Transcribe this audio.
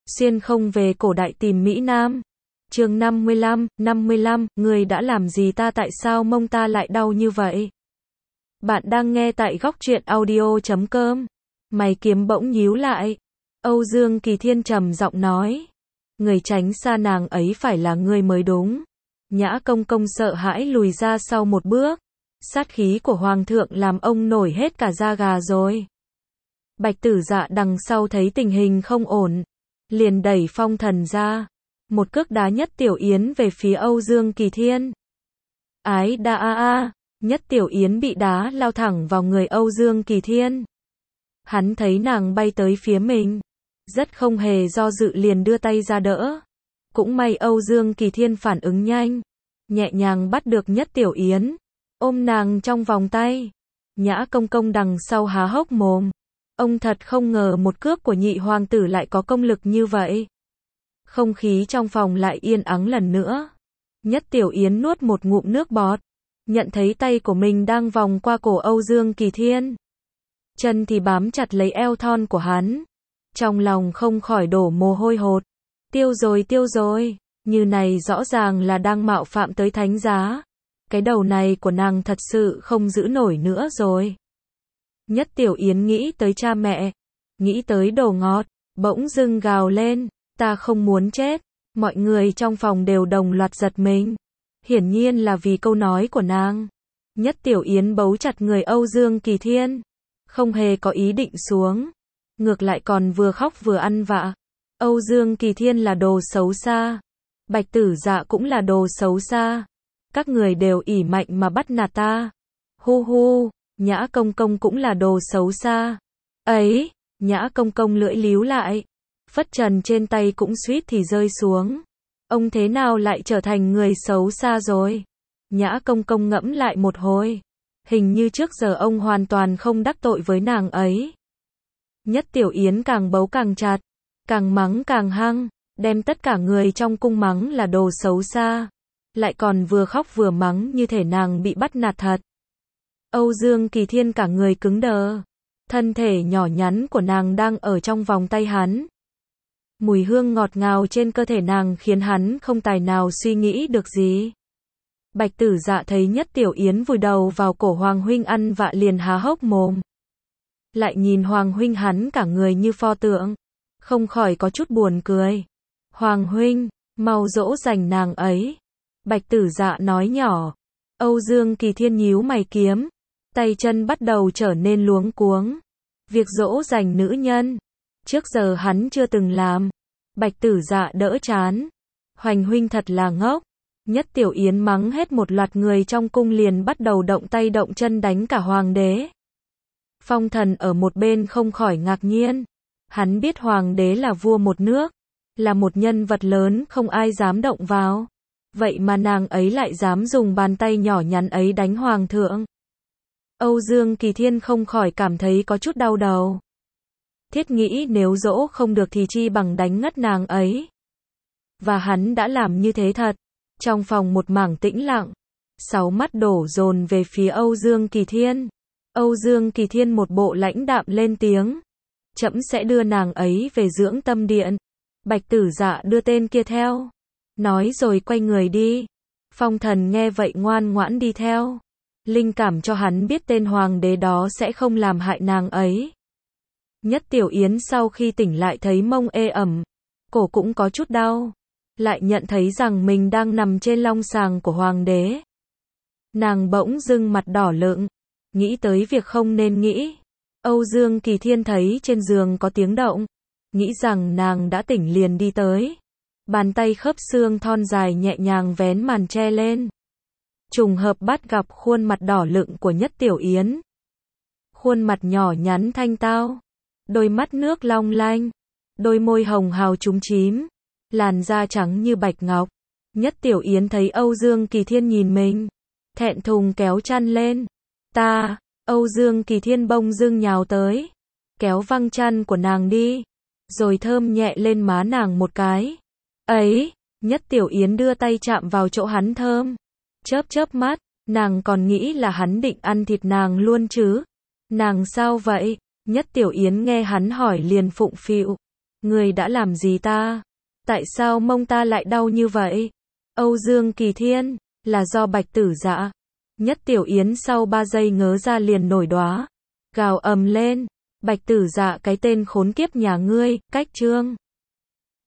xuyên không về cổ đại tìm Mỹ Nam. Chương 55, người đã làm gì ta, tại sao mông ta lại đau như vậy? Bạn đang nghe tại góc truyện audio.com. Mày kiếm bỗng nhíu lại. Âu Dương Kỳ Thiên trầm giọng nói. Người tránh xa nàng ấy phải là ngươi mới đúng. Nhã Công Công sợ hãi lùi ra sau một bước. Sát khí của Hoàng thượng làm ông nổi hết cả da gà rồi. Bạch Tử Dạ đằng sau thấy tình hình không ổn, liền đẩy Phong Thần ra. Một cước đá Nhất Tiểu Yến về phía Âu Dương Kỳ Thiên. Ái đa a. Nhất Tiểu Yến bị đá lao thẳng vào người Âu Dương Kỳ Thiên. Hắn thấy nàng bay tới phía mình, rất không hề do dự liền đưa tay ra đỡ. Cũng may Âu Dương Kỳ Thiên phản ứng nhanh, nhẹ nhàng bắt được Nhất Tiểu Yến, ôm nàng trong vòng tay. Nhã Công Công đằng sau há hốc mồm. Ông thật không ngờ một cước của nhị hoàng tử lại có công lực như vậy. Không khí trong phòng lại yên ắng lần nữa. Nhất Tiểu Yến nuốt một ngụm nước bọt, nhận thấy tay của mình đang vòng qua cổ Âu Dương Kỳ Thiên. Chân thì bám chặt lấy eo thon của hắn. Trong lòng không khỏi đổ mồ hôi hột. Tiêu rồi, như này rõ ràng là đang mạo phạm tới thánh giá. Cái đầu này của nàng thật sự không giữ nổi nữa rồi. Nhất Tiểu Yến nghĩ tới cha mẹ, nghĩ tới đồ ngọt, bỗng dưng gào lên, ta không muốn chết. Mọi người trong phòng đều đồng loạt giật mình. Hiển nhiên là vì câu nói của nàng. Nhất Tiểu Yến bấu chặt người Âu Dương Kỳ Thiên, không hề có ý định xuống, ngược lại còn vừa khóc vừa ăn vạ. Âu Dương Kỳ Thiên là đồ xấu xa, Bạch Tử Dạ cũng là đồ xấu xa. Các người đều ỷ mạnh mà bắt nạt ta. Hu hu, Nhã Công Công cũng là đồ xấu xa. Ấy, Nhã Công Công lưỡi líu lại, phất trần trên tay cũng suýt thì rơi xuống. Ông thế nào lại trở thành người xấu xa rồi? Nhã Công Công ngẫm lại một hồi. Hình như trước giờ ông hoàn toàn không đắc tội với nàng ấy. Nhất Tiểu Yến càng bấu càng chặt, càng mắng càng hăng, đem tất cả người trong cung mắng là đồ xấu xa. Lại còn vừa khóc vừa mắng như thể nàng bị bắt nạt thật. Âu Dương Kỳ Thiên cả người cứng đờ. Thân thể nhỏ nhắn của nàng đang ở trong vòng tay hắn. Mùi hương ngọt ngào trên cơ thể nàng khiến hắn không tài nào suy nghĩ được gì. Bạch Tử Dạ thấy Nhất Tiểu Yến vùi đầu vào cổ Hoàng huynh ăn vạ liền há hốc mồm. Lại nhìn Hoàng huynh hắn cả người như pho tượng, không khỏi có chút buồn cười. Hoàng huynh, mau dỗ dành nàng ấy. Bạch Tử Dạ nói nhỏ. Âu Dương Kỳ Thiên nhíu mày kiếm, tay chân bắt đầu trở nên luống cuống. Việc dỗ dành nữ nhân, trước giờ hắn chưa từng làm. Bạch Tử Dạ đỡ chán. Hoành huynh thật là ngốc. Nhất Tiểu Yến mắng hết một loạt người trong cung liền bắt đầu động tay động chân đánh cả hoàng đế. Phong Thần ở một bên không khỏi ngạc nhiên. Hắn biết hoàng đế là vua một nước, là một nhân vật lớn không ai dám động vào. Vậy mà nàng ấy lại dám dùng bàn tay nhỏ nhắn ấy đánh hoàng thượng. Âu Dương Kỳ Thiên không khỏi cảm thấy có chút đau đầu. Thiết nghĩ nếu dỗ không được thì chi bằng đánh ngất nàng ấy. Và hắn đã làm như thế thật. Trong phòng một mảng tĩnh lặng, 6 mắt đổ dồn về phía Âu Dương Kỳ Thiên. Âu Dương Kỳ Thiên một bộ lãnh đạm lên tiếng. Trẫm sẽ đưa nàng ấy về dưỡng tâm điện. Bạch Tử Dạ đưa tên kia theo. Nói rồi quay người đi. Phong Thần nghe vậy ngoan ngoãn đi theo. Linh cảm cho hắn biết tên hoàng đế đó sẽ không làm hại nàng ấy. Nhất Tiểu Yến sau khi tỉnh lại thấy mông ê ẩm, cổ cũng có chút đau. Lại nhận thấy rằng mình đang nằm trên long sàng của hoàng đế. Nàng bỗng dưng mặt đỏ lựng, nghĩ tới việc không nên nghĩ. Âu Dương Kỳ Thiên thấy trên giường có tiếng động, nghĩ rằng nàng đã tỉnh liền đi tới. Bàn tay khớp xương thon dài nhẹ nhàng vén màn che lên. Trùng hợp bắt gặp khuôn mặt đỏ lựng của Nhất Tiểu Yến. Khuôn mặt nhỏ nhắn thanh tao, đôi mắt nước long lanh, đôi môi hồng hào chúm chím, làn da trắng như bạch ngọc. Nhất Tiểu Yến thấy Âu Dương Kỳ Thiên nhìn mình, thẹn thùng kéo chăn lên. Ta, Âu Dương Kỳ Thiên bông dưng nhào tới, kéo văng chăn của nàng đi, rồi thơm nhẹ lên má nàng một cái. Ấy, Nhất Tiểu Yến đưa tay chạm vào chỗ hắn thơm, chớp chớp mắt, nàng còn nghĩ là hắn định ăn thịt nàng luôn chứ. Nàng sao vậy? Nhất Tiểu Yến nghe hắn hỏi liền phụng phịu. Người đã làm gì ta? Tại sao mông ta lại đau như vậy? Âu Dương Kỳ Thiên, là do Bạch Tử Dạ. Nhất Tiểu Yến sau 3 giây ngớ ra liền nổi đoá. Gào ầm lên. Bạch Tử Dạ, cái tên khốn kiếp nhà ngươi, cách chương.